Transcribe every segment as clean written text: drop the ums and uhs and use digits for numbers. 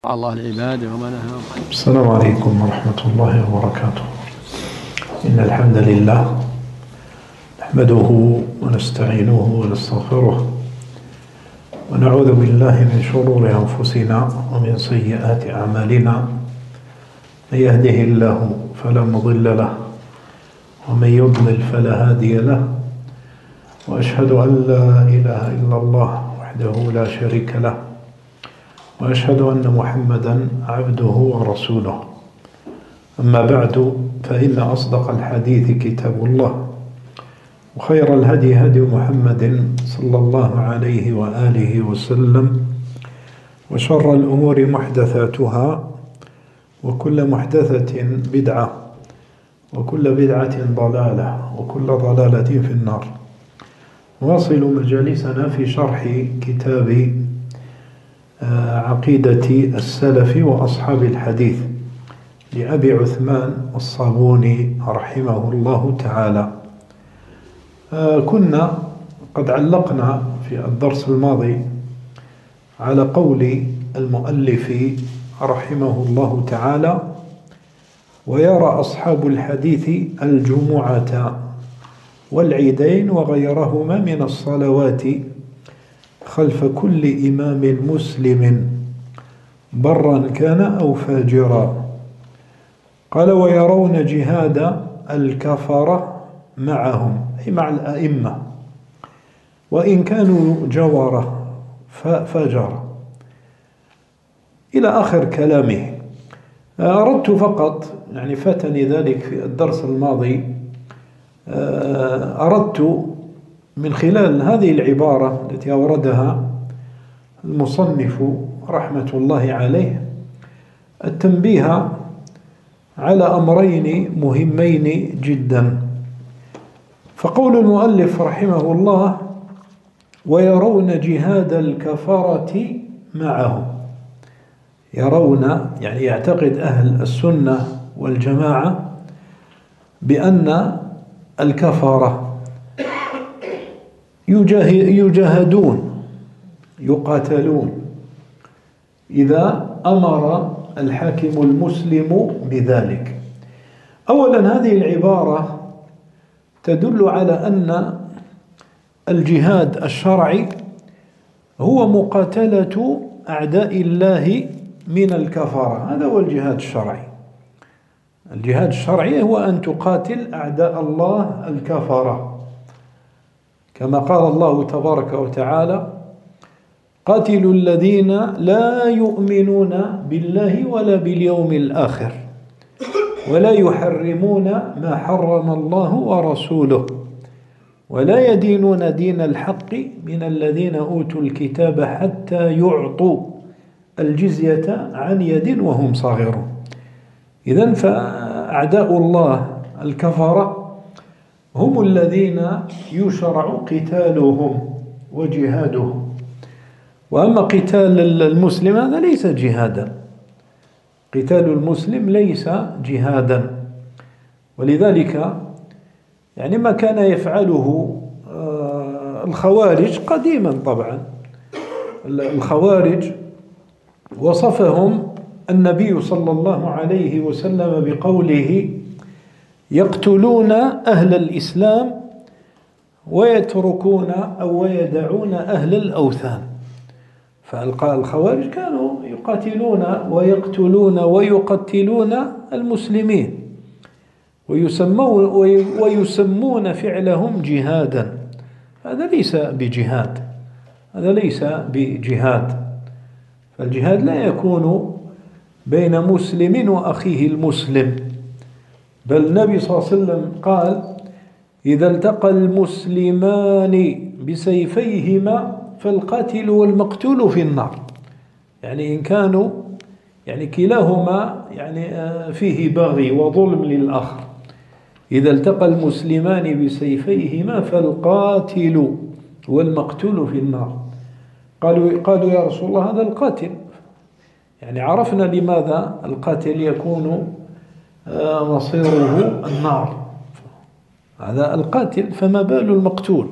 الله العباد وما نهاهم. السلام عليكم ورحمة الله وبركاته. إن الحمد لله نحمده ونستعينه ونستغفره ونعوذ بالله من شرور أنفسنا ومن سيئات أعمالنا. من يهده الله فلا مضل له ومن يضلل فلا هادي له، وأشهد أن لا إله إلا الله وحده لا شريك له، وأشهد أن محمدا عبده ورسوله. أما بعد، فإن أصدق الحديث كتاب الله، وخير الهدي هدي محمد صلى الله عليه وآله وسلم، وشر الأمور محدثاتها، وكل محدثة بدعة، وكل بدعة ضلالة، وكل ضلالة في النار. نواصل مجالسنا في شرح كتاب عقيدة السلف وأصحاب الحديث لأبي عثمان الصابوني رحمه الله تعالى. كنا قد علقنا في الدرس الماضي على قول المؤلف رحمه الله تعالى: ويرى أصحاب الحديث الجمعة والعيدين وغيرهما من الصلوات خلف كل إمام مسلم برا كان أو فاجرا. قال: ويرون جهاد الكفرة معهم، أي مع الأئمة، وإن كانوا جورة فجرا، إلى آخر كلامه. أردت فقط، فاتني ذلك في الدرس الماضي، أردت من خلال هذه العبارة التي أوردها المصنف رحمة الله عليه التنبيه على أمرين مهمين جدا. فقول المؤلف رحمه الله: ويرون جهاد الكفرة معهم. يرون يعتقد أهل السنة والجماعة بأن الكفرة يجاهدون، يقاتلون إذا أمر الحاكم المسلم بذلك. أولا، هذه العبارة تدل على أن الجهاد الشرعي هو مقاتلة أعداء الله من الكفرة. هذا هو الجهاد الشرعي. الجهاد الشرعي هو أن تقاتل أعداء الله الكفرة، كما قال الله تبارك وتعالى: قاتلوا الذين لا يؤمنون بالله ولا باليوم الآخر ولا يحرمون ما حرم الله ورسوله ولا يدينون دين الحق من الذين أوتوا الكتاب حتى يعطوا الجزية عن يد وهم صاغرون. إذن فأعداء الله الكفرة هم الذين يشرع قتالهم وجهادهم. وأما قتال المسلم هذا ليس جهادا، قتال المسلم ليس جهادا. ولذلك ما كان يفعله الخوارج قديما. طبعا الخوارج وصفهم النبي صلى الله عليه وسلم بقوله: يقتلون أهل الإسلام ويتركون أو ويدعون أهل الأوثان. فالخوارج كانوا يقاتلون ويقتلون ويقتلون المسلمين، ويسمون فعلهم جهادا. هذا ليس بجهاد، هذا ليس بجهاد. فالجهاد لا يكون بين مسلم وأخيه المسلم، بل النبي صلى الله عليه وسلم قال: إذا التقى المسلمان بسيفيهما فالقاتل والمقتول في النار. إن كانوا كلاهما فيه بغي وظلم للآخر. إذا التقى المسلمان بسيفيهما فالقاتل والمقتول في النار. قالوا يا رسول الله هذا القاتل، عرفنا لماذا القاتل يكون مصيره النار، هذا القاتل، فما بال المقتول؟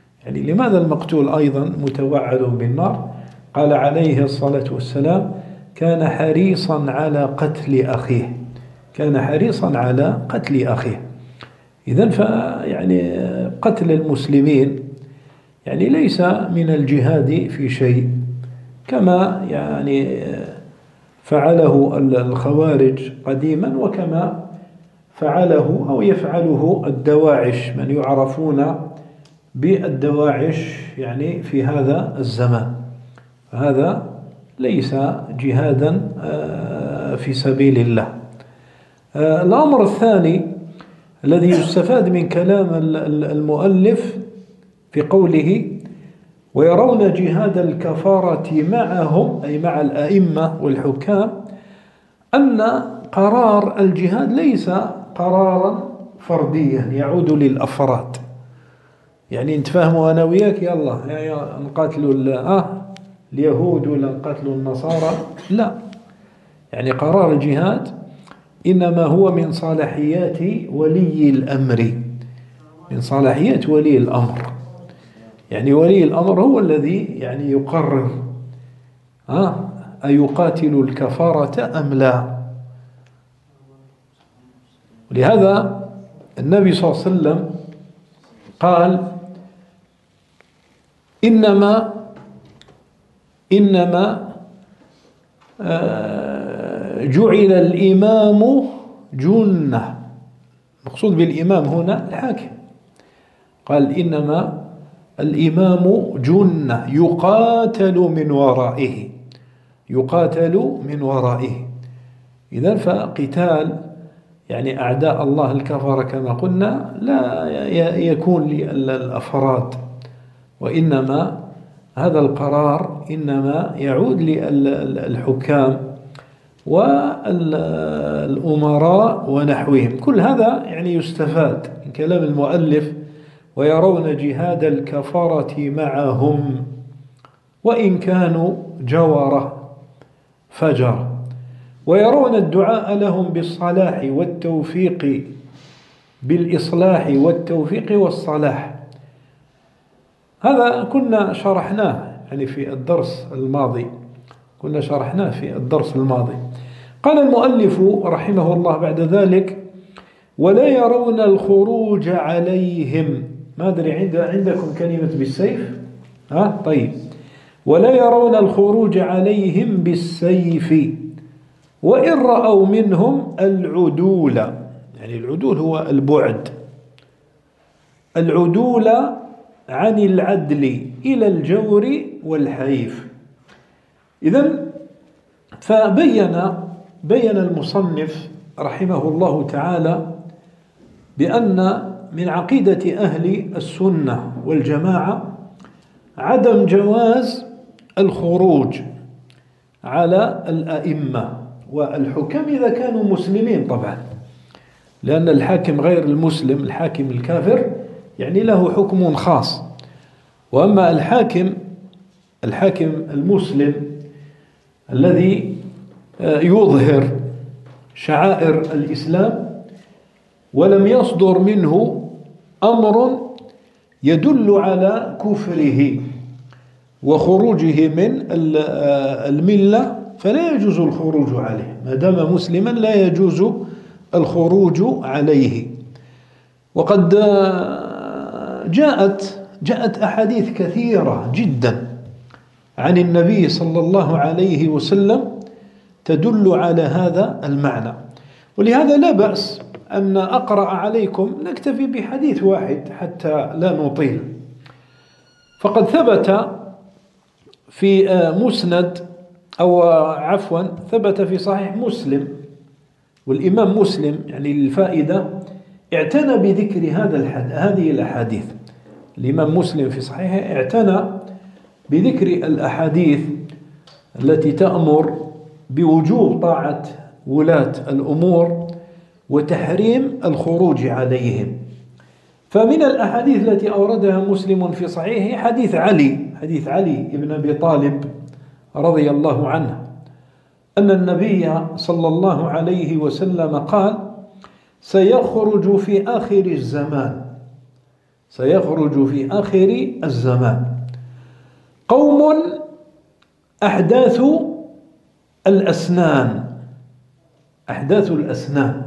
لماذا المقتول أيضا متوعد بالنار؟ قال عليه الصلاة والسلام: كان حريصا على قتل أخيه، كان حريصا على قتل أخيه. إذن فيعني قتل المسلمين يعني ليس من الجهاد في شيء، كما يعني فعله الخوارج قديما، وكما فعله أو يفعله الدواعش، من يعرفون بالدواعش يعني في هذا الزمان. هذا ليس جهادا في سبيل الله. الأمر الثاني الذي يستفاد من كلام المؤلف في قوله ويرون جهاد الكفارة معهم، أي مع الأئمة والحكام، أن قرار الجهاد ليس قرارا فرديا يعود للأفراد. يعني نتفاهموا أنا وياك يلا نقاتلوا اليهود ولا نقاتلوا النصارى، لا. يعني قرار الجهاد إنما هو من صلاحيات ولي الأمر، من صلاحيات ولي الأمر. يعني ولي الأمر هو الذي يعني يقرر أيقاتل الكفارة أم لا. ولهذا النبي صلى الله عليه وسلم قال إنما جعل الإمام جنة. المقصود بالإمام هنا الحاكم. قال إنما الإمام جنة يقاتل من ورائه، يقاتل من ورائه. إذن فقتال يعني أعداء الله الكفر كما قلنا لا يكون للأفراد، وإنما هذا القرار إنما يعود للحكام والأمراء ونحوهم. كل هذا يعني يستفاد من كلام المؤلف ويرون جهاد الكفرة معهم وإن كانوا جورة فجر، ويرون الدعاء لهم بالصلاح والتوفيق، بالإصلاح والتوفيق والصلاح. هذا كنا شرحناه يعني في الدرس الماضي، كنا شرحناه في الدرس الماضي. قال المؤلف رحمه الله بعد ذلك ولا يرون الخروج عليهم. ما أدري عندكم كلمة بالسيف؟ طيب. ولا يرون الخروج عليهم بالسيف وإن رأوا منهم العدول. يعني العدول هو البعد، العدول عن العدل إلى الجور والحيف. إذن بين المصنف رحمه الله تعالى بأن من عقيدة أهل السنة والجماعة عدم جواز الخروج على الأئمة والحكام إذا كانوا مسلمين طبعا، لأن الحاكم غير المسلم، الحاكم الكافر يعني له حكم خاص. وأما الحاكم المسلم الذي يظهر شعائر الإسلام ولم يصدر منه أمر يدل على كفره وخروجه من الملة، فلا يجوز الخروج عليه. ما دام مسلما لا يجوز الخروج عليه. وقد جاءت أحاديث كثيرة جدا عن النبي صلى الله عليه وسلم تدل على هذا المعنى. ولهذا لا بأس أن أقرأ عليكم، نكتفي بحديث واحد حتى لا نطيل. فقد ثبت في مسند ثبت في صحيح مسلم، والإمام مسلم يعني للفائدة اعتنى بذكر هذه الأحاديث. الإمام مسلم في صحيحه اعتنى بذكر الأحاديث التي تأمر بوجوب طاعة ولاة الأمور وتحريم الخروج عليهم. فمن الأحاديث التي أوردها مسلم في صحيحه حديث علي بن أبي طالب رضي الله عنه أن النبي صلى الله عليه وسلم قال سيخرج في آخر الزمان قوم أحداثوا الأسنان، أحداث الأسنان،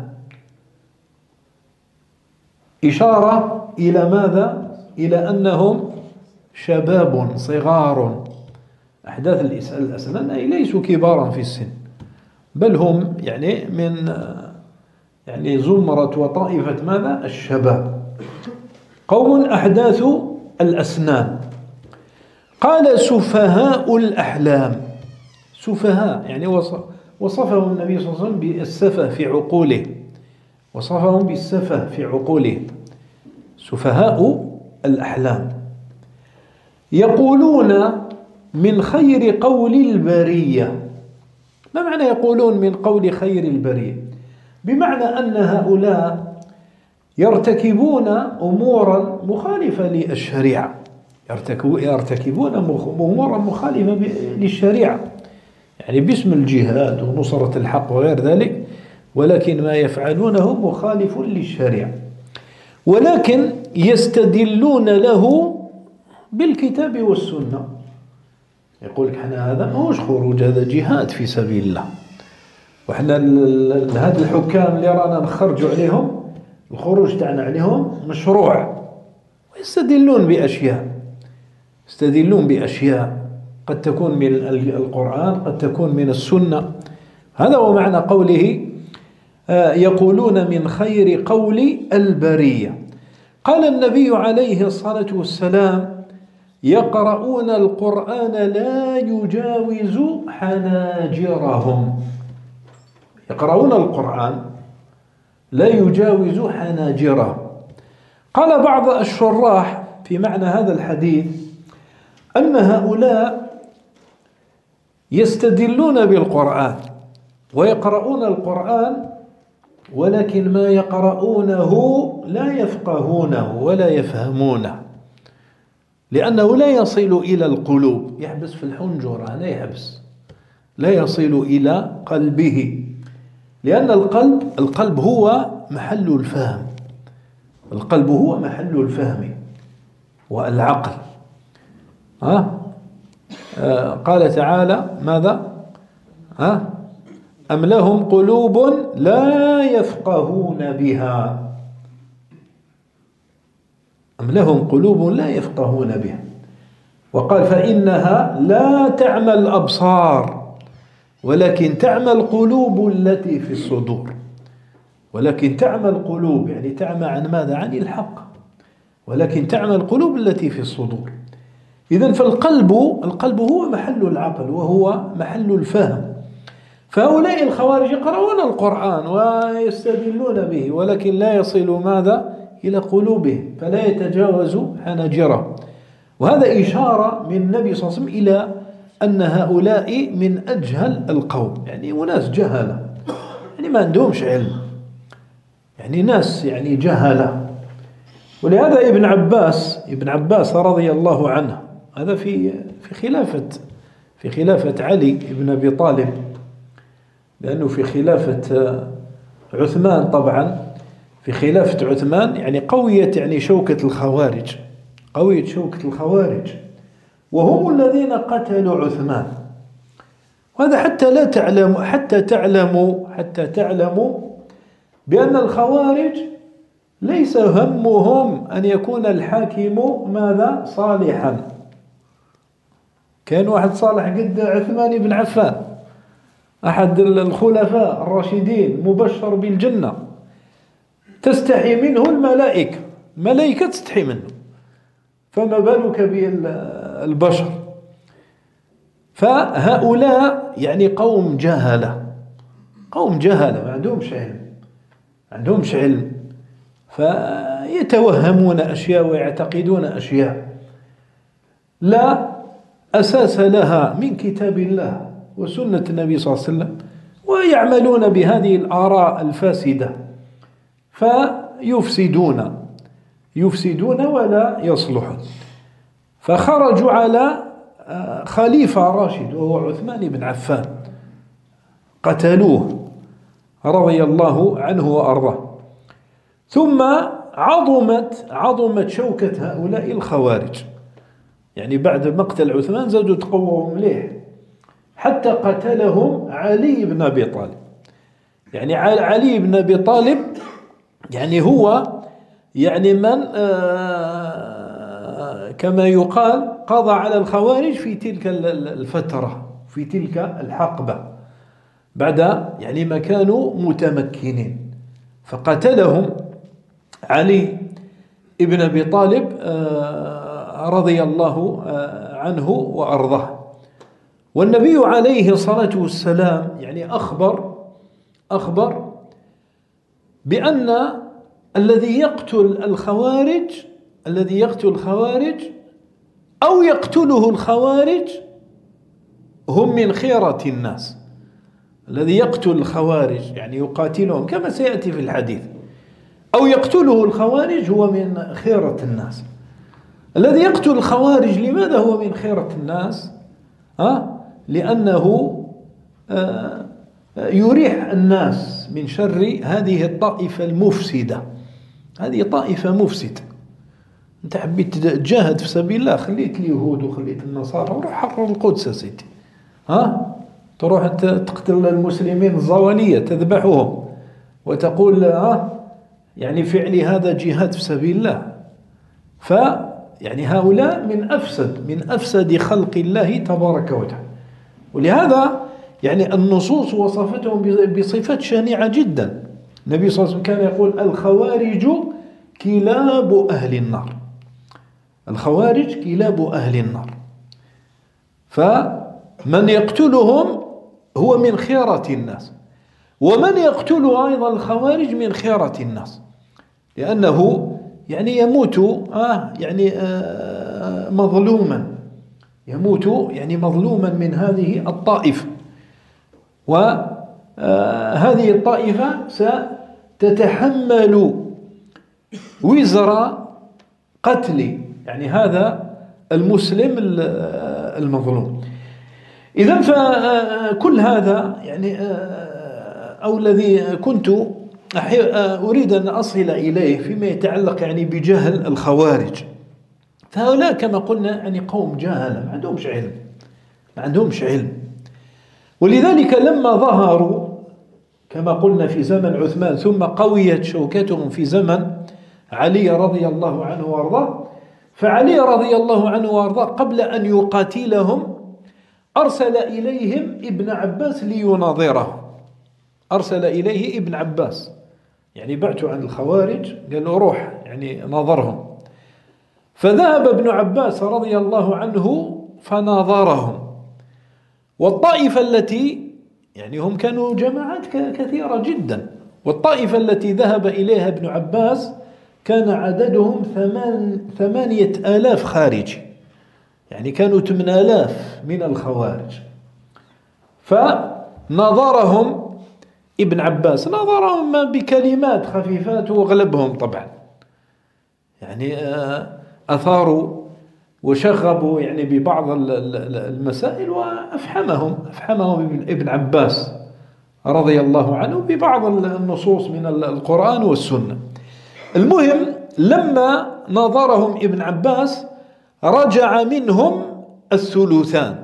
إشارة إلى ماذا؟ إلى أنهم شباب صغار. أحداث الأسنان أي ليسوا كبارا في السن، بل هم يعني من يعني زمرة وطائفة ماذا؟ الشباب، قوم أحداث الأسنان. قال سفهاء الأحلام. سفهاء يعني وصفهم النبي صلى الله عليه وسلم بالسفه في عقوله، وصفهم بالسفه في عقوله. سفهاء الأحلام يقولون من خير قول البرية. ما معنى يقولون من قول خير البرية؟ بمعنى أن هؤلاء يرتكبون أمورا مخالفة للشريعة، يرتكبون أمورا مخالفة للشريعة، يعني باسم الجهاد ونصرة الحق وغير ذلك، ولكن ما يفعلونه مخالف للشريعة، ولكن يستدلون له بالكتاب والسنة. يقول لك احنا هذا ماهوش خروج، هذا جهاد في سبيل الله، وحنا هاد الحكام اللي رانا نخرجوا عليهم الخروج تاعنا عليهم مشروع. ويستدلون بأشياء، يستدلون بأشياء قد تكون من القرآن، قد تكون من السنة. هذا هو معنى قوله يقولون من خير قول البرية. قال النبي عليه الصلاة والسلام يقرؤون القرآن لا يجاوز حناجرهم. يقرؤون القرآن لا يجاوز حناجرهم. قال بعض الشراح في معنى هذا الحديث أن هؤلاء يستدلون بالقرآن ويقرؤون القرآن، ولكن ما يقرؤونه لا يفقهونه ولا يفهمونه، لأنه لا يصل إلى القلوب، يحبس في الحنجرة، لا يحبس، لا يصل إلى قلبه، لأن القلب هو محل الفهم، القلب هو محل الفهم والعقل. قال تعالى ماذا؟ أم لهم قلوب لا يفقهون بها، أم لهم قلوب لا يفقهون بها. وقال فإنها لا تعمى الأبصار ولكن تعمى القلوب التي في الصدور. ولكن تعمى القلوب يعني تعمى عن ماذا؟ عن الحق، ولكن تعمى القلوب التي في الصدور. إذن فالقلب هو محل العقل وهو محل الفهم. فهؤلاء الخوارج يقرؤون القرآن ويستدلون به، ولكن لا يصل ماذا؟ إلى قلوبهم، فلا يتجاوز حناجره. وهذا إشارة من النبي صلى الله عليه وسلم إلى أن هؤلاء من أجهل القوم، يعني أناس جهلة، يعني ما عندهمش علم، يعني ناس يعني جهلة. ولهذا ابن عباس رضي الله عنه، هذا في خلافة علي بن أبي طالب، لأنه في خلافة عثمان، طبعا في خلافة عثمان يعني قويت يعني شوكة الخوارج، قويت شوكة الخوارج، وهم الذين قتلوا عثمان. وهذا حتى تعلموا بأن الخوارج ليس همهم أن يكون الحاكم ماذا؟ صالحا. كان واحد صالح قد عثمان بن عفان، أحد الخلفاء الراشدين مبشر بالجنة، تستحي منه الملائكة، ملائكة تستحي منه، فما بالك بالبشر؟ فهؤلاء يعني قوم جهلة ما عندهمش علم، فيتوهمون أشياء ويعتقدون أشياء لا أساس لها من كتاب الله وسنة النبي صلى الله عليه وسلم، ويعملون بهذه الآراء الفاسدة، يفسدون ولا يصلحون. فخرجوا على خليفة راشد وهو عثمان بن عفان، قتلوه رضي الله عنه وأرضاه. ثم عظمت شوكة هؤلاء الخوارج، يعني بعد مقتل عثمان زادوا تقووا مليح، حتى قتلهم علي بن أبي طالب. يعني علي بن أبي طالب يعني هو يعني من كما يقال قضى على الخوارج في تلك الفترة، في تلك الحقبة، بعد يعني ما كانوا متمكنين، فقتلهم علي ابن أبي طالب رضي الله عنه وأرضاه. والنبي عليه الصلاة والسلام يعني أخبر بأن الذي يقتل الخوارج أو يقتله الخوارج هم من خيرة الناس. الذي يقتل الخوارج يعني يقاتلهم كما سيأتي في الحديث، أو يقتله الخوارج هو من خيرة الناس. الذي يقتل الخوارج لماذا هو من خيرة الناس؟ لأنه يريح الناس من شر هذه الطائفة المفسدة. هذه طائفة مفسدة. أنت حبيت تجاهد في سبيل الله، خليت اليهود وخليت النصارى وروح حرر القدس يا سيدي، تروح تقتل المسلمين الزوانية تذبحهم وتقول يعني فعلي هذا جهاد في سبيل الله. يعني هؤلاء من أفسد خلق الله تبارك وتعالى. ولهذا يعني النصوص وصفتهم بصفات شنيعة جدا. النبي صلى الله عليه وسلم كان يقول الخوارج كلاب أهل النار. الخوارج كلاب أهل النار. فمن يقتلهم هو من خيرة الناس، ومن يقتل أيضا الخوارج من خيرة الناس، لأنه يعني يموت مظلوما، يموت يعني مظلوما من هذه الطائفة. وهذه الطائفة ستتحمل وزر قتل يعني هذا المسلم المظلوم. إذن فكل هذا يعني أو الذي كنت أريد أن أصل إليه فيما يتعلق يعني بجهل الخوارج، فهؤلاء كما قلنا يعني قوم جهلة، ما عندهمش علم. ولذلك لما ظهروا كما قلنا في زمن عثمان، ثم قويت شوكتهم في زمن علي رضي الله عنه وارضاه، فعلي رضي الله عنه وارضاه قبل أن يقاتلهم أرسل إليهم ابن عباس ليناظره. أرسل إليه ابن عباس، يعني بعثوا عن الخوارج، قال له روح يعني ناظرهم. فذهب ابن عباس رضي الله عنه فناظرهم. والطائفة التي يعني هم كانوا جماعات كثيرة جدا، والطائفة التي ذهب إليها ابن عباس كان عددهم 8,000 خارجي، يعني كانوا 8,000 من الخوارج. فنظرهم ابن عباس، نظرهم بكلمات خفيفات وغلبهم طبعا، يعني أثاروا وشغبوا يعني ببعض المسائل وأفحمهم ابن عباس رضي الله عنه ببعض النصوص من القرآن والسنة. المهم لما نظرهم ابن عباس رجع منهم الثلثان،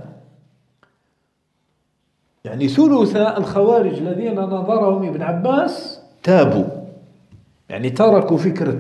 يعني ثلث الخوارج الذين نظرهم ابن عباس تابوا، يعني تركوا فكرة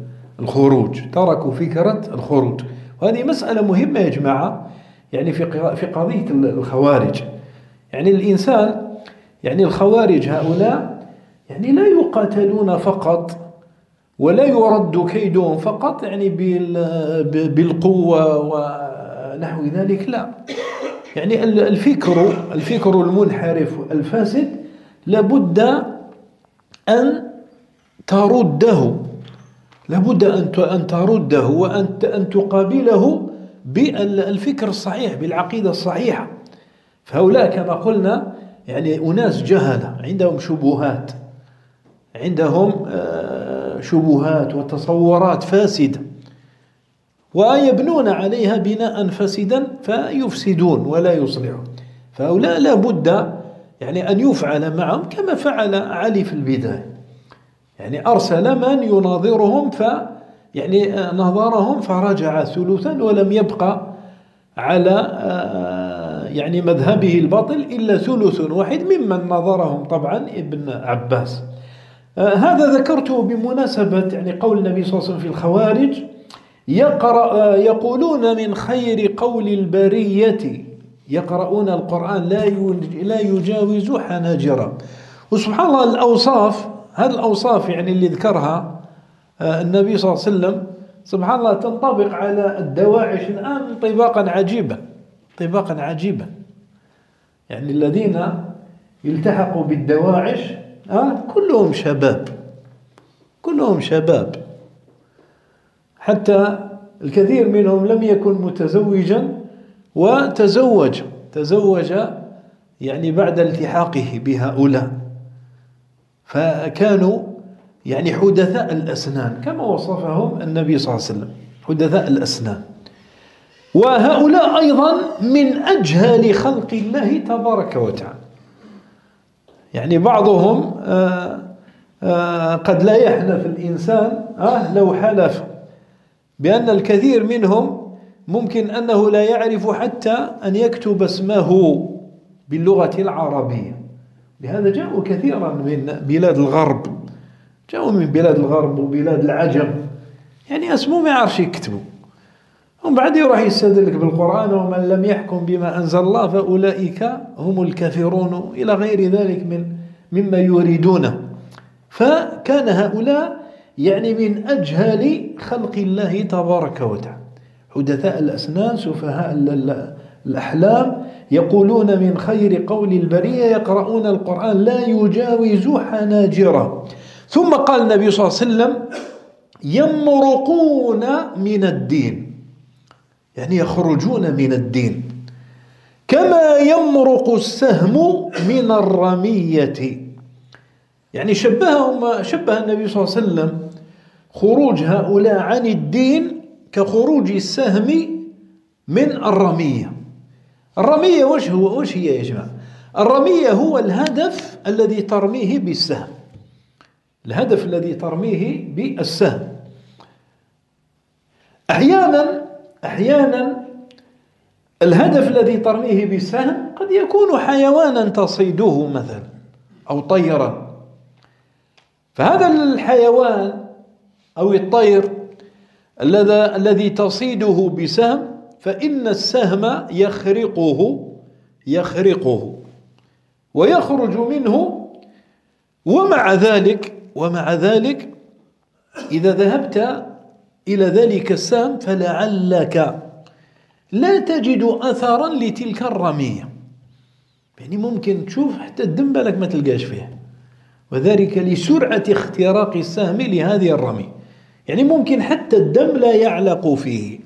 الخروج. وهذه مسألة مهمة يا جماعة، يعني في قضية الخوارج. يعني الإنسان يعني الخوارج هؤلاء يعني لا يقاتلون فقط ولا يرد كيدهم فقط يعني بالقوة ونحو ذلك، لا، يعني الفكر المنحرف الفاسد لابد أن ترده، وأن تقابله بالفكر الصحيح، بالعقيدة الصحيحة. فهؤلاء كما قلنا يعني أناس جهلة، عندهم شبهات وتصورات فاسدة، ويبنون عليها بناء فاسدا فيفسدون ولا يصلحون. فهؤلاء لا بد يعني أن يفعل معهم كما فعل علي في البداية، يعني أرسل من يناظرهم نظرهم فرجع ثلثا ولم يبقى على يعني مذهبه الباطل إلا ثلث واحد ممن نظرهم طبعا ابن عباس. هذا ذكرته بمناسبة يعني قول النبي صلى الله عليه وسلم في الخوارج يقولون من خير قول البرية يقرؤون القرآن لا يجاوز حناجرهم. وسبحان الله الأوصاف، هذه الأوصاف يعني اللي ذكرها النبي صلى الله عليه وسلم سبحان الله تنطبق على الدواعش الآن طباقا عجيبا. يعني الذين يلتحقوا بالدواعش كلهم شباب، حتى الكثير منهم لم يكن متزوجا وتزوج يعني بعد التحاقه بهؤلاء، فكانوا يعني حدثاء الأسنان كما وصفهم النبي صلى الله عليه وسلم، حدثاء الأسنان. وهؤلاء أيضا من أجهل خلق الله تبارك وتعالى. يعني بعضهم قد لا يحلف الإنسان لو حلف بأن الكثير منهم ممكن أنه لا يعرف حتى أن يكتب اسمه باللغة العربية. لهذا جاءوا كثيرا من بلاد الغرب، وبلاد العجم، يعني اسمه ما يعرفش يكتبوا، ومن بعد يروح يستدلك بالقرآن ومن لم يحكم بما أنزل الله فأولئك هم الكافرون إلى غير ذلك مما يريدونه. فكان هؤلاء يعني من أجهل خلق الله تبارك وتعالى، حدثاء الأسنان، سفهاء الأحلام، يقولون من خير قول البرية يقرؤون القرآن لا يجاوز حناجره. ثم قال النبي صلى الله عليه وسلم يمرقون من الدين، يعني يخرجون من الدين كما يمرق السهم من الرمية. يعني شبه النبي صلى الله عليه وسلم خروج هؤلاء عن الدين كخروج السهم من الرمية. الرمية وش هي يا جماعة؟ الرمية هو الهدف الذي ترميه بالسهم، أحيانا الهدف الذي ترميه بالسهم قد يكون حيوانا تصيده مثلا أو طيرا، فهذا الحيوان أو الطير الذي تصيده بسهم فإن السهم يخرقه ويخرج منه. ومع ذلك إذا ذهبت إلى ذلك السهم فلعلك لا تجد أثرا لتلك الرمية، يعني ممكن تشوف حتى الدم بالك ما تلقاش فيه، وذلك لسرعة اختراق السهم لهذه الرمية، يعني ممكن حتى الدم لا يعلق فيه.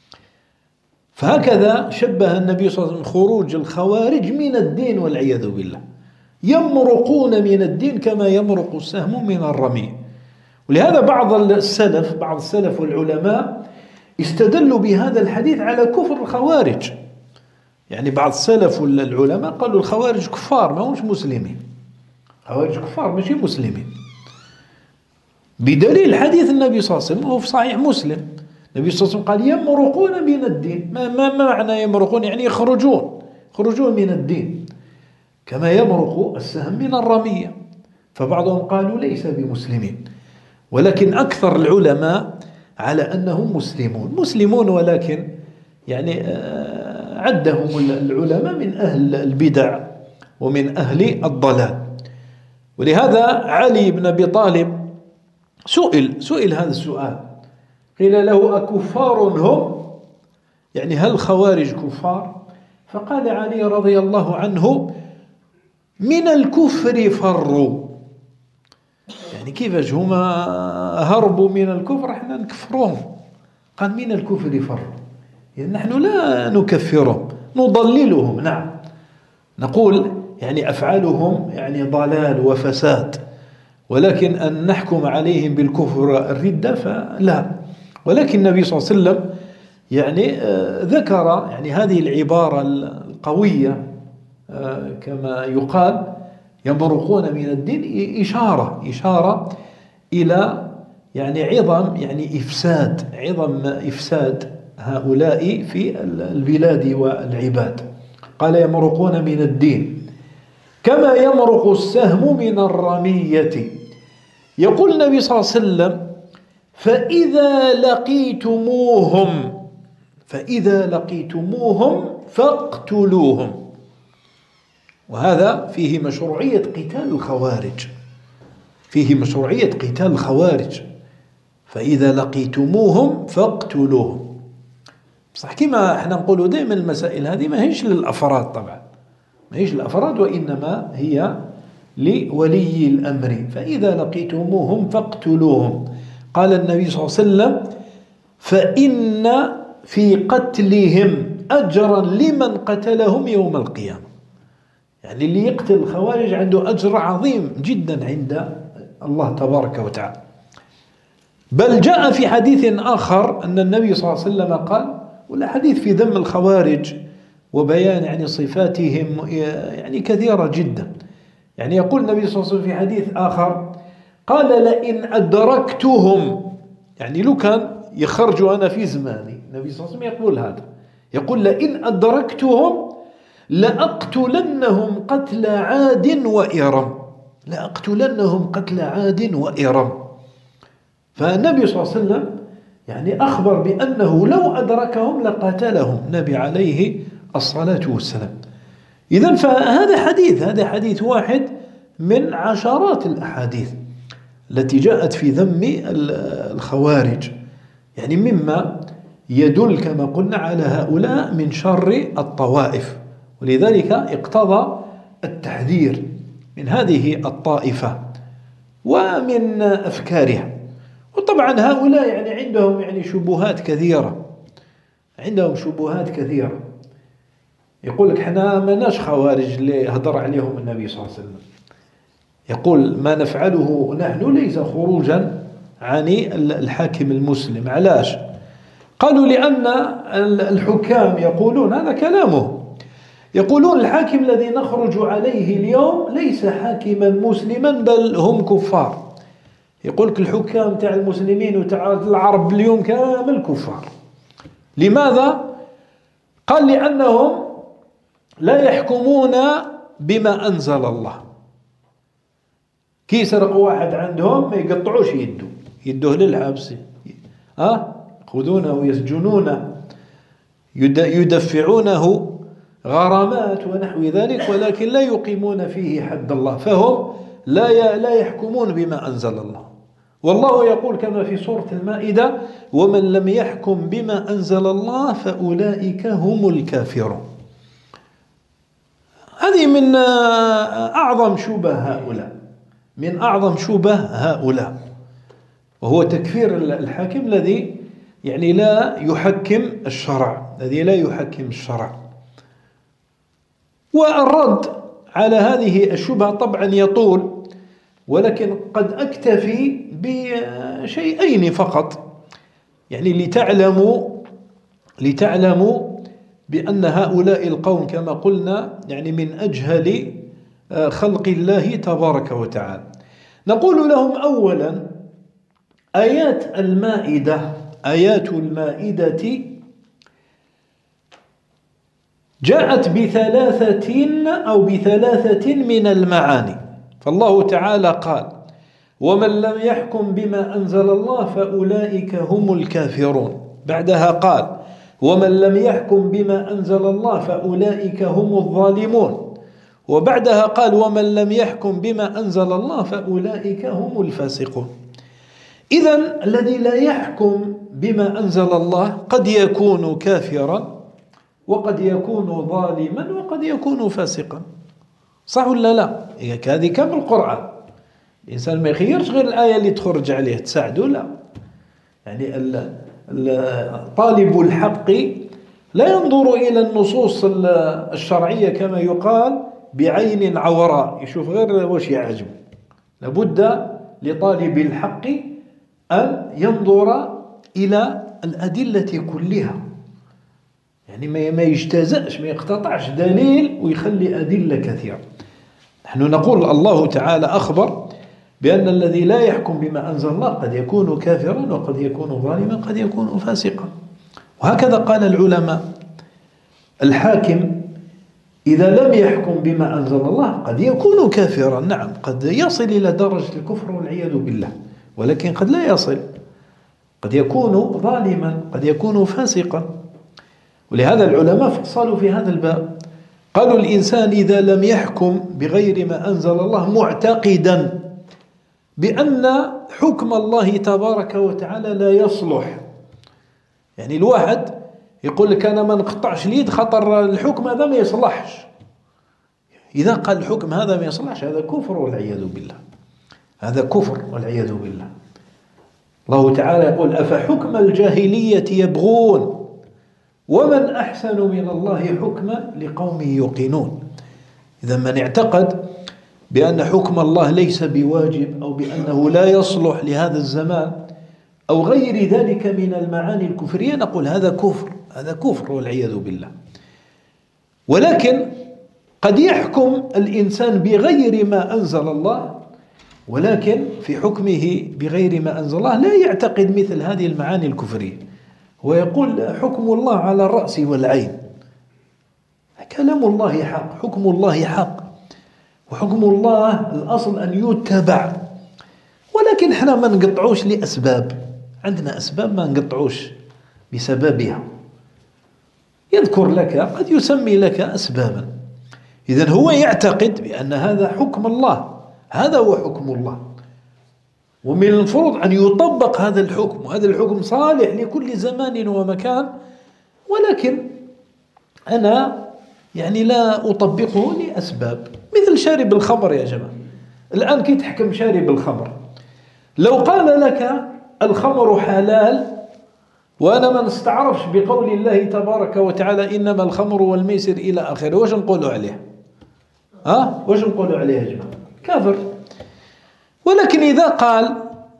فهكذا شبه النبي صلى الله عليه وسلم خروج الخوارج من الدين والعياذ بالله، يمرقون من الدين كما يمرق السهم من الرمية. ولهذا بعض السلف والعلماء استدلوا بهذا الحديث على كفر الخوارج. يعني بعض السلف والعلماء قالوا الخوارج كفار ما همش مسلمين، خوارج كفار ماشي مسلمين، بدليل حديث النبي صلى الله عليه وسلم وهو في صحيح مسلم. النبي صلى الله عليه وسلم قال يمرقون من الدين. ما معنى يمرقون؟ يعني يخرجون من الدين كما يمرق السهم من الرمية. فبعضهم قالوا ليس بمسلمين، ولكن أكثر العلماء على أنهم مسلمون، ولكن يعني عدهم العلماء من أهل البدع ومن أهل الضلال. ولهذا علي بن أبي طالب سئل هذا السؤال، قيل له أكفار هم؟ يعني هل الخوارج كفار؟ فقال علي رضي الله عنه من الكفر فروا. يعني كيفاش هما هربوا من الكفر احنا نكفرهم؟ قال من الكفر فروا، يعني نحن لا نكفرهم، نضللهم. نعم نقول يعني أفعالهم يعني ضلال وفساد، ولكن أن نحكم عليهم بالكفر الردة فلا. ولكن النبي صلى الله عليه وسلم يعني ذكر يعني هذه العبارة القوية كما يقال يمرقون من الدين إشارة إلى يعني عظم إفساد هؤلاء في البلاد والعباد. قال يمرقون من الدين كما يمرق السهم من الرمية. يقول النبي صلى الله عليه وسلم فإذا لقيتموهم فاقتلوهم. وهذا فيه مشروعية قتال الخوارج، فإذا لقيتموهم فاقتلوهم. بصح كما احنا نقولوا دائما المسائل هذه ما هيش للأفراد، طبعا ما هيش للأفراد، وإنما هي لولي الأمر. فإذا لقيتموهم فاقتلوهم. قال النبي صلى الله عليه وسلم فإن في قتلهم أجرا لمن قتلهم يوم القيامة. يعني اللي يقتل الخوارج عنده أجر عظيم جدا عند الله تبارك وتعالى. بل جاء في حديث آخر أن النبي صلى الله عليه وسلم قال، ولا حديث في ذم الخوارج وبيان يعني صفاتهم يعني كثيرة جدا. يعني يقول النبي صلى الله عليه وسلم في حديث آخر قال لئن أدركتهم، يعني لو كان يخرجوا أنا في زماني، النبي صلى الله عليه وسلم يقول هذا، يقول لئن أدركتهم لأقتلنهم قتل عاد وإرم. فالنبي صلى الله عليه وسلم يعني أخبر بأنه لو أدركهم لقتلهم، النبي عليه الصلاة والسلام. إذن هذا حديث واحد من عشرات الأحاديث التي جاءت في ذم الخوارج، يعني مما يدل كما قلنا على هؤلاء من شر الطوائف، ولذلك اقتضى التحذير من هذه الطائفة ومن أفكارها. وطبعا هؤلاء يعني عندهم يعني شبهات كثيرة. يقول لك احنا ما ناش خوارج اللي هدر عليهم النبي صلى الله عليه وسلم. يقول ما نفعله نحن ليس خروجا عن الحاكم المسلم. علاش؟ قالوا لأن الحكام يقولون، هذا كلامه، يقولون الحاكم الذي نخرج عليه اليوم ليس حاكما مسلما بل هم كفار. يقول لك الحكام تاع المسلمين وتاع العرب اليوم كامل كفار. لماذا؟ قال لأنهم لا يحكمون بما أنزل الله. كي يسرق واحد عندهم ما يقطعوش يدوه للحبس، يأخذونه ويسجنونه، يدفعونه غرامات ونحو ذلك، ولكن لا يقيمون فيه حد الله، فهم لا يحكمون بما أنزل الله. والله يقول كما في سورة المائدة ومن لم يحكم بما أنزل الله فأولئك هم الكافرون. هذه من أعظم شبه هؤلاء، وهو تكفير الحاكم الذي يعني لا يحكم الشرع. والرد على هذه الشبهة طبعا يطول، ولكن قد أكتفي بشيئين فقط، يعني لتعلموا بأن هؤلاء القوم كما قلنا يعني من أجهل خلق الله تبارك وتعالى. نقول لهم أولا آيات المائدة جاءت بثلاثة من المعاني. فالله تعالى قال ومن لم يحكم بما أنزل الله فأولئك هم الكافرون. بعدها قال ومن لم يحكم بما أنزل الله فأولئك هم الظالمون. وبعدها قال ومن لم يحكم بما أنزل الله فأولئك هم الفاسقون. إذن الذي لا يحكم بما أنزل الله قد يكون كافرا، وقد يكون ظالما، وقد يكون فاسقا. صح ولا لا؟ هذه كم القرآن، الإنسان ما يخيرش غير الآية اللي تخرج عليه تساعده، لا. يعني طالب الحق لا ينظر إلى النصوص الشرعية كما يقال بعين عوراء، يشوف غير واش يعجبه. لابد لطالب الحق أن ينظر إلى الأدلة كلها، يعني ما يجتزأش، ما يقتطعش دليل ويخلي أدلة كثيرة. نحن نقول الله تعالى أخبر بأن الذي لا يحكم بما أنزل الله قد يكون كافرا، وقد يكون ظالما، قد يكون فاسقا. وهكذا قال العلماء. الحاكم إذا لم يحكم بما أنزل الله قد يكون كافرا، نعم، قد يصل إلى درجة الكفر والعياذ بالله، ولكن قد لا يصل، قد يكون ظالما، قد يكون فاسقا. ولهذا العلماء فصلوا في هذا الباب، قالوا الإنسان إذا لم يحكم بغير ما أنزل الله معتقدا بأن حكم الله تبارك وتعالى لا يصلح، يعني الواحد يقول لك أنا ما نقطعش اليد خاطر الحكم هذا ما يصلحش، إذا قال الحكم هذا ما يصلحش هذا كفر والعياذ بالله، هذا كفر والعياذ بالله. الله تعالى يقول أفحكم الجاهلية يبغون ومن أحسن من الله حكما لقوم يوقنون. إذا من اعتقد بأن حكم الله ليس بواجب أو بأنه لا يصلح لهذا الزمان أو غير ذلك من المعاني الكفرية نقول هذا كفر، هذا كفر والعياذ بالله. ولكن قد يحكم الإنسان بغير ما أنزل الله، ولكن في حكمه بغير ما أنزل الله لا يعتقد مثل هذه المعاني الكفرية، ويقول حكم الله على الرأس والعين، كلام الله حق، حكم الله حق، وحكم الله الأصل أن يتبع، ولكن احنا ما نقطعوش لأسباب، عندنا أسباب ما نقطعوش بسببها، يذكر لك قد يسمي لك أسبابا. إذن هو يعتقد بأن هذا حكم الله، هذا هو حكم الله، ومن المفروض أن يطبق هذا الحكم، وهذا الحكم صالح لكل زمان ومكان، ولكن أنا يعني لا أطبقه لأسباب، مثل شارب الخمر يا جماعة. الآن كي تحكم شارب الخمر، لو قال لك الخمر حلال وأنا ما نستعرفش بقول الله تبارك وتعالى إنما الخمر والميسر إلى آخره، واش نقولوا عليه؟ واش نقولوا عليه يا جماعة؟ كافر. ولكن إذا قال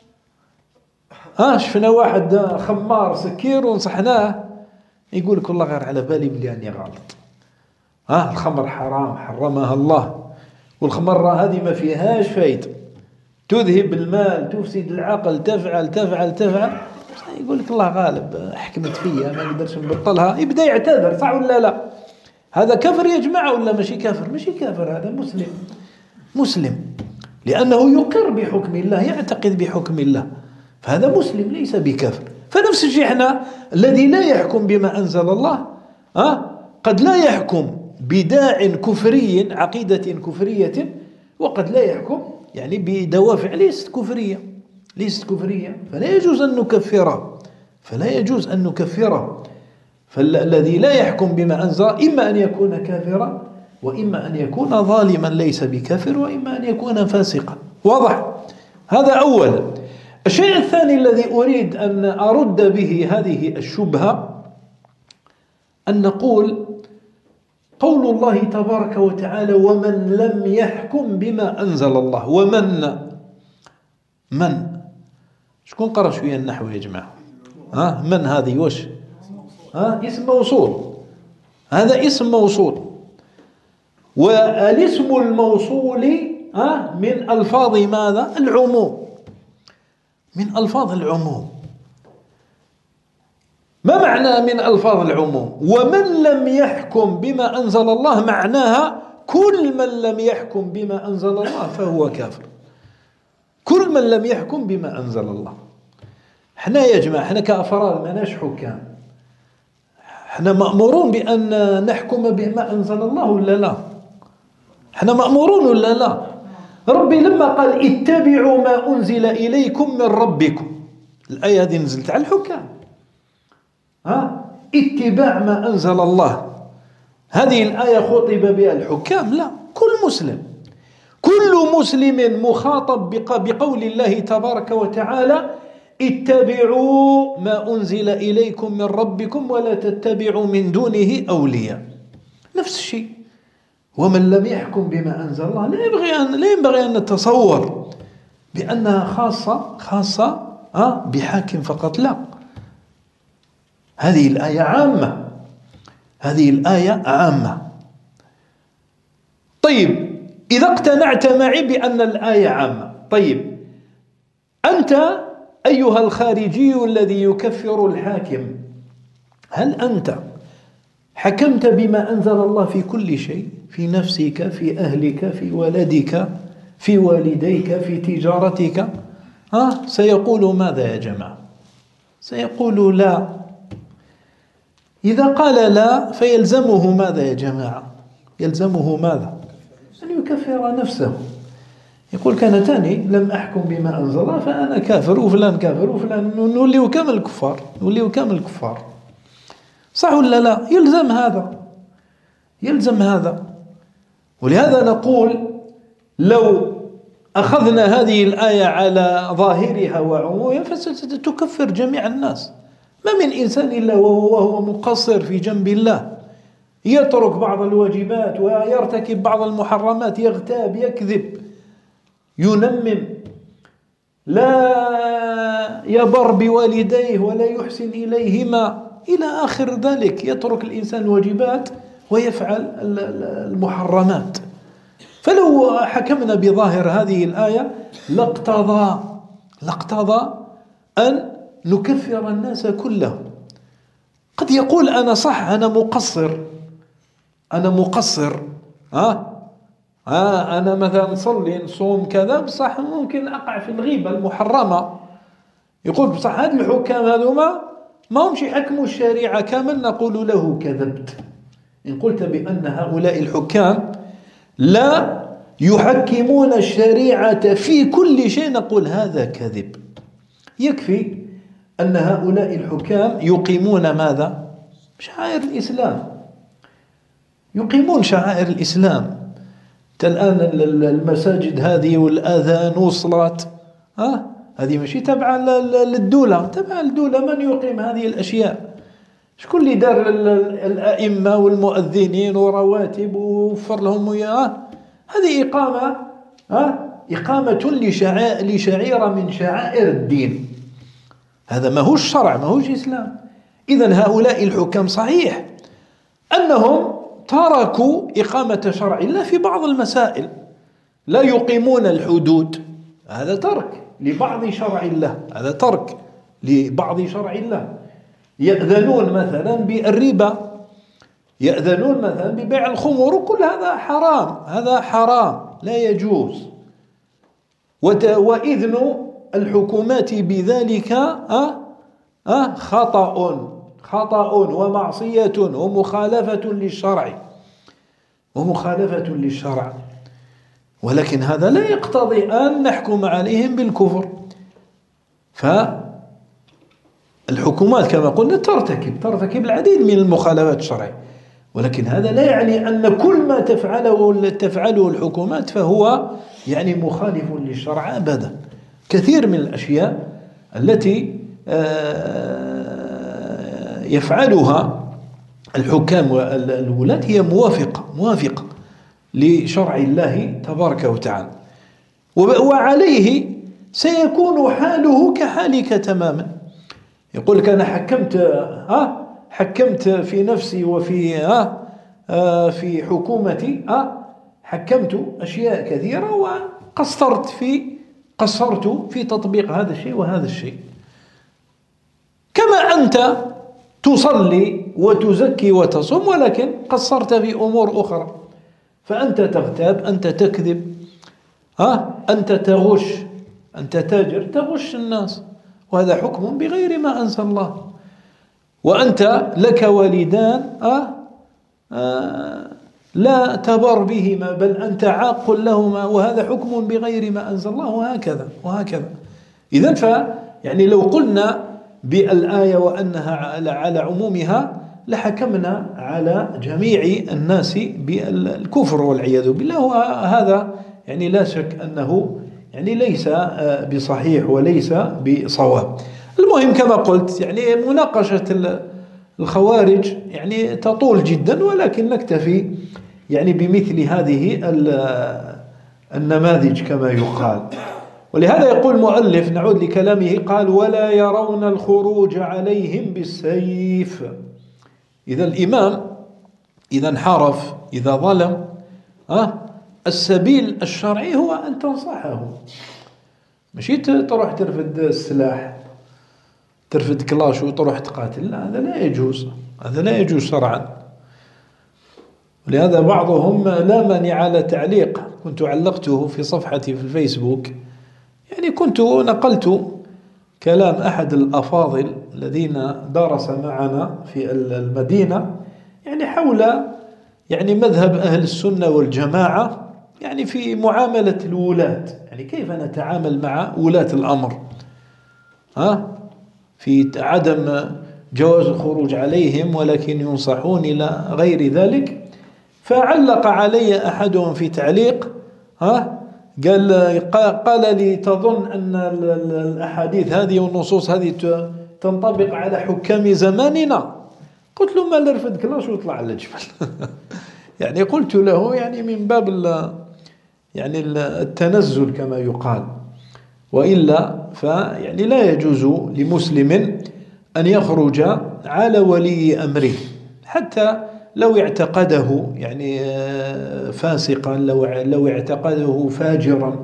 شفنا واحد خمار سكير ونصحناه، يقول لك والله غير على بالي بلي أني غلط، الخمر حرام حرمها الله، والخمرة هذه ما فيهاش فايدة، تذهب المال، تفسد العقل، تفعل تفعل تفعل، يقول لك الله غالب حكمت فيها ما نقدرش نبطلها، يبدأ يعتذر، صح ولا لا؟ هذا كافر يا جماعة ولا ماشي كافر؟ ماشي كافر، هذا مسلم، مسلم، لأنه يقر بحكم الله، يعتقد بحكم الله، فهذا مسلم ليس بكافر. فنفس الشيء احنا الذي لا يحكم بما أنزل الله قد لا يحكم بداع كفري، عقيدة كفرية، وقد لا يحكم يعني بدوافع ليست كفرية، ليست كفرية، فلا يجوز أن نكفره، فلا يجوز أن نكفره. فالذي لا يحكم بما أنزل إما أن يكون كافرا، وإما أن يكون ظالما ليس بكافر، وإما أن يكون فاسقا. واضح؟ هذا أولا. الشيء الثاني الذي أريد أن أرد به هذه الشبهة، أن نقول قول الله تبارك وتعالى ومن لم يحكم بما أنزل الله، ومن من شكون قرأ شوية النحو يا جماعة؟ من هذه وش؟ اسم موصول، هذا اسم موصول، والاسم الموصول من ألفاظ ماذا؟ العموم، من ألفاظ العموم. ما معنى من ألفاظ العموم؟ ومن لم يحكم بما أنزل الله معناها كل من لم يحكم بما أنزل الله فهو كافر، كل من لم يحكم بما أنزل الله. احنا يا جماعة احنا كأفراد ماناش حكام، احنا مأمورون بأن نحكم بما أنزل الله ولا لا؟ احنا مأمورون ولا لا؟ ربي لما قال اتبعوا ما أنزل إليكم من ربكم، الآية هذه نزلت على الحكام، اتباع ما أنزل الله، هذه الآية خطب بها الحكام؟ لا، كل مسلم، كل مسلم مخاطب بقول الله تبارك وتعالى اتبعوا ما أنزل إليكم من ربكم ولا تتبعوا من دونه أولياء. نفس الشيء، ومن لم يحكم بما أنزل الله لا ينبغي أن نتصور بأنها خاصة بحاكم فقط، لا، هذه الآية عامة، هذه الآية عامة. طيب إذا اقتنعت معي بأن الآية عامة، طيب أنت أيها الخارجي الذي يكفر الحاكم، هل أنت حكمت بما أنزل الله في كل شيء، في نفسك، في أهلك، في ولدك، في والديك، في تجارتك، سيقول ماذا يا جماعة؟ سيقول لا. إذا قال لا فيلزمه ماذا يا جماعة؟ يلزمه ماذا؟ أن يكفر نفسه، يقول كان تاني لم أحكم بما أنزل الله فأنا كافر، وفلان كافر، وفلان، نوليو كامل الكفار، نوليو كامل الكفار. صح ولا لا؟ يلزم هذا، يلزم هذا. ولهذا نقول لو أخذنا هذه الآية على ظاهرها وعمومها فستكفر جميع الناس. ما من إنسان إلا وهو مقصر في جنب الله، يترك بعض الواجبات ويرتكب بعض المحرمات، يغتاب، يكذب، ينمم، لا يبر بوالديه ولا يحسن إليهما إلى آخر ذلك. يترك الإنسان الواجبات ويفعل المحرمات. فلو حكمنا بظاهر هذه الآية لاقتضى أن نكفر الناس كلهم. قد يقول أنا صح، أنا مقصر، أنا مثلا نصلي نصوم كذا، بصح ممكن أقع في الغيبة المحرمة. يقول بصح هذه الحكام هذوما ما همش يحكموا الشريعة كامل، نقول له كذبت. إن قلت بأن هؤلاء الحكام لا يحكمون الشريعة في كل شيء، نقول هذا كذب. يكفي أن هؤلاء الحكام يقيمون ماذا؟ شعائر الإسلام، يقيمون شعائر الإسلام. الآن المساجد هذه والآذان والصلاة هذه ماشي تبع للدولة، تبع الدولة. من يقيم هذه الأشياء؟ شكون اللي دار الأئمة والمؤذنين ورواتب ووفر لهم هذه إقامة لشعيرة من شعائر الدين. هذا ما هو الشرع، ما هو الإسلام. إذن هؤلاء الحكام صحيح أنهم تركوا إقامة شرع الله في بعض المسائل، لا يقيمون الحدود، هذا ترك لبعض شرع الله، هذا ترك لبعض شرع الله. يأذنون مثلا بالربا، يأذنون مثلا ببيع الخمور، وكل هذا حرام، هذا حرام لا يجوز. وإذن الحكومات بذلك خطأ ومعصية ومخالفة للشرع. ولكن هذا لا يقتضي أن نحكم عليهم بالكفر. فالحكومات كما قلنا ترتكب العديد من المخالفات الشرعية، ولكن هذا لا يعني أن كل ما تفعله الحكومات فهو يعني مخالف للشرع أبدا. كثير من الأشياء التي يفعلها الحكام والولاة هي موافقة لشرع الله تبارك وتعالى، وعليه سيكون حاله كحالك تماما. يقول لك أنا حكمت في نفسي وفي في حكومتي، حكمت أشياء كثيرة وقصرت في تطبيق هذا الشيء وهذا الشيء. كما أنت تصلي وتزكي وتصوم، ولكن قصرت في أمور أخرى، فأنت تغتاب، أنت تكذب، أنت تغش، أنت تاجر تغش الناس، وهذا حكم بغير ما أنزل الله. وأنت لك والدان لا تبر بهما، بل أنت عاق لهما، وهذا حكم بغير ما أنزل الله، وهكذا. إذن يعني لو قلنا بالآية وأنها على عمومها لحكمنا على جميع الناس بالكفر والعياذ بالله، وهذا يعني لا شك أنه يعني ليس بصحيح وليس بصواب. المهم كما قلت يعني مناقشة الخوارج يعني تطول جدا، ولكن نكتفي يعني بمثل هذه النماذج كما يقال. ولهذا يقول المؤلف، نعود لكلامه، قال ولا يرون الخروج عليهم بالسيف. إذا الإمام إذا انحرف، إذا ظلم، السبيل الشرعي هو أن تنصحه، ماشي تروح ترفد السلاح، ترفد كلاش وتروح تقاتل. لا، هذا لا يجوز، هذا لا يجوز شرعا. ولهذا بعضهم لامني على تعليق كنت علقته في صفحتي في الفيسبوك، يعني كنت نقلت كلام أحد الأفاضل الذين درس معنا في المدينة، يعني حول يعني مذهب أهل السنة والجماعة، يعني في معاملة الولاة، يعني كيف نتعامل مع ولاة الأمر، في عدم جواز الخروج عليهم ولكن ينصحون إلى غير ذلك. فعلق علي أحدهم في تعليق، قال لي: تظن أن الأحاديث هذه والنصوص هذه تنطبق على حكام زماننا؟ قلت له: ما نرفد كلاش ويطلع على الجبل. يعني قلت له يعني من باب يعني التنزل كما يقال، وإلا فيعني لا يجوز لمسلم أن يخرج على ولي أمره حتى لو اعتقده يعني فاسقا، لو اعتقده فاجرا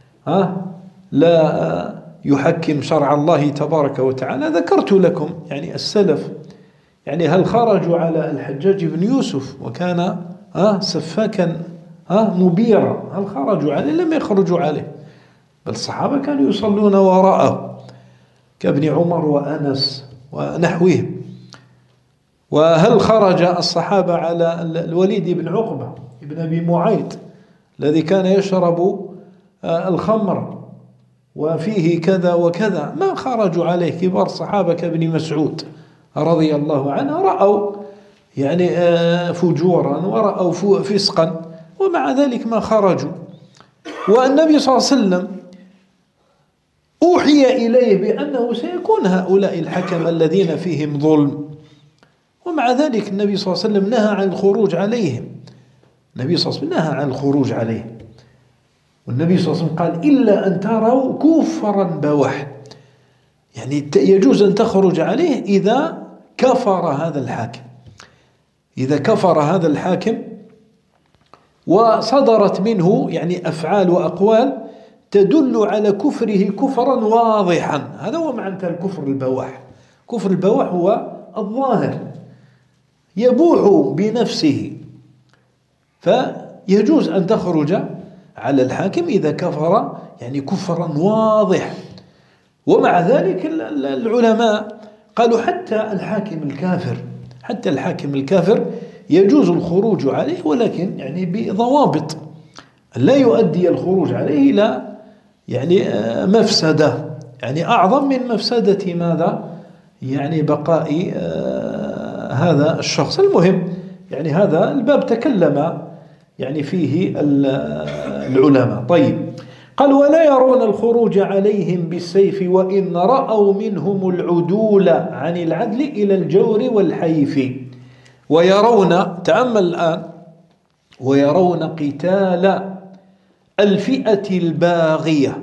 لا يحكم شرع الله تبارك وتعالى. ذكرت لكم يعني السلف يعني هل خرجوا على الحجاج بن يوسف وكان سفاكا مبيرا؟ هل خرجوا عليه؟ لم يخرجوا عليه، بل الصحابة كانوا يصلون وراءه كابن عمر وأنس ونحوهم. وهل خرج الصحابة على الوليد بن عقبة ابن أبي معيط الذي كان يشرب الخمر وفيه كذا وكذا؟ ما خرجوا عليه. كبار الصحابة كابن مسعود رضي الله عنه رأوا يعني فجورا ورأوا فسقا، ومع ذلك ما خرجوا. والنبي صلى الله عليه وسلم أوحي إليه بأنه سيكون هؤلاء الحكم الذين فيهم ظلم، ومع ذلك النبي صلى الله عليه وسلم نهى عن الخروج عليهم. النبي صلى الله عليه وسلم نهى عن الخروج عليهم، والنبي صلى الله عليه وسلم قال: إلا أن تروا كفرا بواح، يعني يجوز أن تخرج عليه إذا كفر هذا الحاكم، إذا كفر هذا الحاكم وصدرت منه يعني أفعال وأقوال تدل على كفره كفرا واضحا. هذا هو معنى الكفر البواح. كفر البواح هو الظاهر يبوح بنفسه، فيجوز أن تخرج على الحاكم إذا كفر يعني كفرا واضح. ومع ذلك العلماء قالوا حتى الحاكم الكافر يجوز الخروج عليه، ولكن يعني بضوابط، لا يؤدي الخروج عليه إلى يعني مفسدة، يعني أعظم من مفسدة ماذا؟ يعني بقاء هذا الشخص. المهم يعني هذا الباب تكلم يعني فيه العلماء. طيب، قال: ولا يرون الخروج عليهم بالسيف وإن رأوا منهم العدول عن العدل إلى الجور والحيف. ويرون، تأمل الآن، ويرون قتال الفئة الباغية،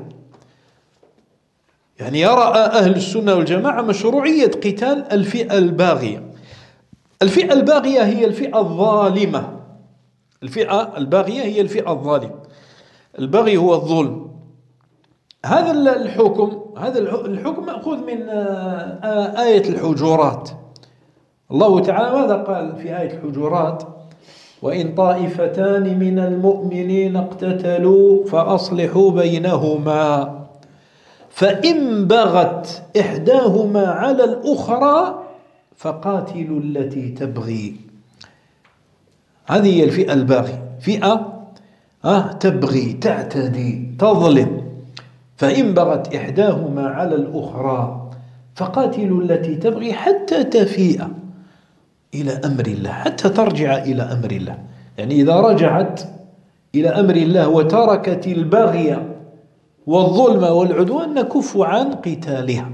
يعني يرى أهل السنة والجماعة مشروعية قتال الفئة الباغية. الفئة الباغية هي الفئة الظالمة، الفئة الباغية هي الفئة الظالمة. البغي هو الظلم. هذا الحكم مأخوذ من آية الحجرات. الله تعالى ماذا قال في آية الحجرات؟ وإن طائفتان من المؤمنين اقتتلوا فأصلحوا بينهما فإن بغت إحداهما على الأخرى فقاتلوا التي تبغي. هذه هي الفئة الباغية، فئة تبغي، تعتدي، تظلم. فإن بغت إحداهما على الأخرى فقاتلوا التي تبغي حتى تفيء إلى أمر الله، حتى ترجع إلى أمر الله. يعني إذا رجعت إلى أمر الله وتركت البغي والظلم والعدوان نكف عن قتالها.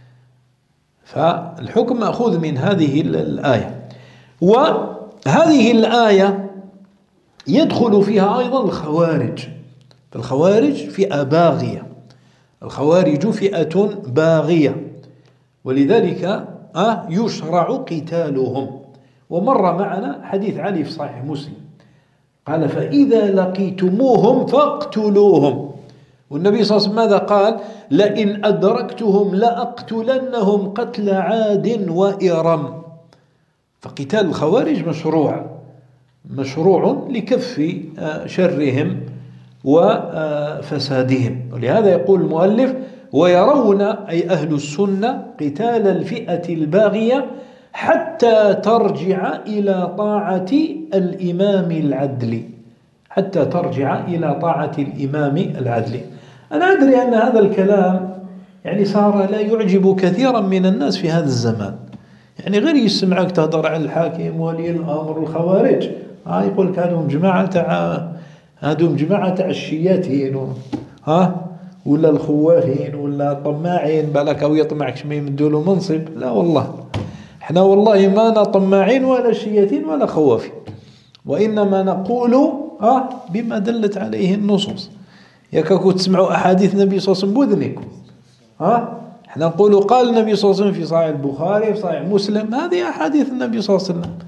فالحكم مأخوذ من هذه الآية. وهذه الآية يدخل فيها أيضا الخوارج. فالخوارج فئة باغية، الخوارج فئة باغية، ولذلك يشرع قتالهم. ومر معنا حديث علي في صحيح مسلم قال: فإذا لقيتموهم فاقتلوهم. والنبي صلى الله عليه وسلم ماذا قال؟ لئن أدركتهم لأقتلنهم قتل عاد وإرم. فقتال الخوارج مشروع، مشروع لكف شرهم وفسادهم. ولهذا يقول المؤلف: ويرون أي أهل السنة قتال الفئة الباغية حتى ترجع إلى طاعة الإمام العدل، حتى ترجع إلى طاعة الإمام العدل. أنا أدري أن هذا الكلام يعني صار لا يعجب كثيرا من الناس في هذا الزمان، يعني غير يسمعك تهضر على الحاكم ولي الأمر والخوارج، يقول لك هادوم جماعة تاع الشياتين ولا الخوافين ولا الطماعين، بالك أو يطمعك شمي يمدوا له منصب. لا والله، احنا والله ما طماعين ولا شياتين ولا خوافين، وإنما نقول بما دلت عليه النصوص. ياكاكو تسمعوا أحاديث النبي صلى الله عليه وسلم بوذنكم، احنا نقول قال النبي صلى الله عليه وسلم في صحيح البخاري في صحيح مسلم، هذه أحاديث النبي صلى الله عليه وسلم.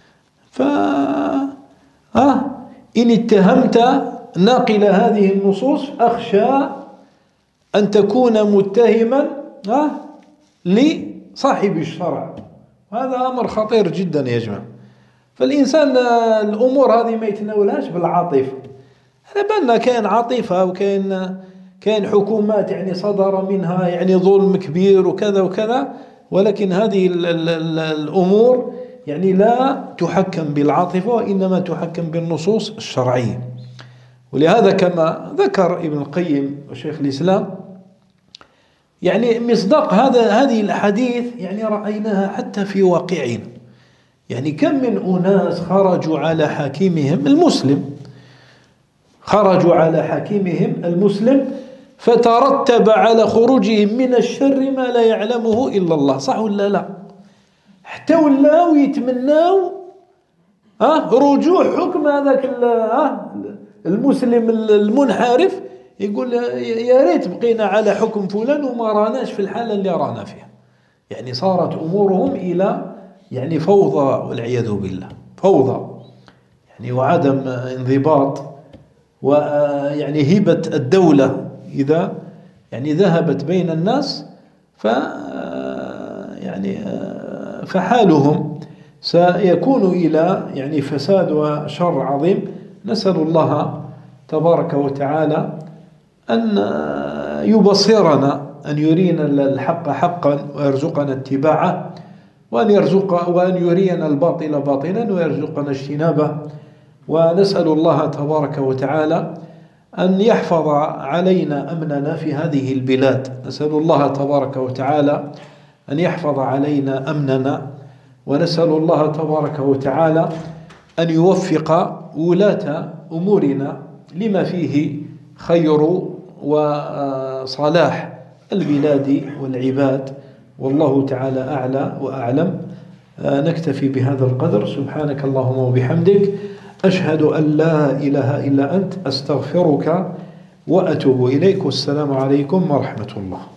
إن اتهمت ناقل هذه النصوص أخشى أن تكون متهما لصاحب الشرع، هذا أمر خطير جدا يا جماعة. فالإنسان الأمور هذه ما يتناولهاش بالعاطفة. أنا بالنا كاين عاطفة كاين حكومات يعني صدر منها يعني ظلم كبير وكذا وكذا، ولكن هذه الأمور يعني لا تحكم بالعاطفة وإنما تحكم بالنصوص الشرعية. ولهذا كما ذكر ابن القيم وشيخ الإسلام، يعني مصداق هذه الأحاديث يعني رأيناها حتى في واقعنا. يعني كم من أناس خرجوا على حاكمهم المسلم، خرجوا على حاكمهم المسلم فترتب على خروجهم من الشر ما لا يعلمه إلا الله، صح ولا لا؟ حتى ولاو يتمناو رجوع حكم هذاك المسلم المنحرف، يقول يا ريت بقينا على حكم فلان وما راناش في الحالة اللي رانا فيها. يعني صارت أمورهم إلى يعني فوضى والعياذ بالله، فوضى يعني وعدم انضباط، ويعني هبة الدولة إذا يعني ذهبت بين الناس فحالهم سيكون إلى يعني فساد وشر عظيم. نسأل الله تبارك وتعالى أن يبصرنا، أن يرينا الحق حقا ويرزقنا اتباعه، وأن يرينا الباطل باطلا ويرزقنا اجتنابه. ونسأل الله تبارك وتعالى أن يحفظ علينا أمننا في هذه البلاد. نسأل الله تبارك وتعالى أن يحفظ علينا أمننا، ونسأل الله تبارك وتعالى أن يوفق ولاة أمورنا لما فيه خير وصلاح البلاد والعباد. والله تعالى أعلى وأعلم. نكتفي بهذا القدر. سبحانك اللهم وبحمدك، أشهد أن لا إله إلا أنت، أستغفرك وأتوب إليك. والسلام عليكم ورحمة الله.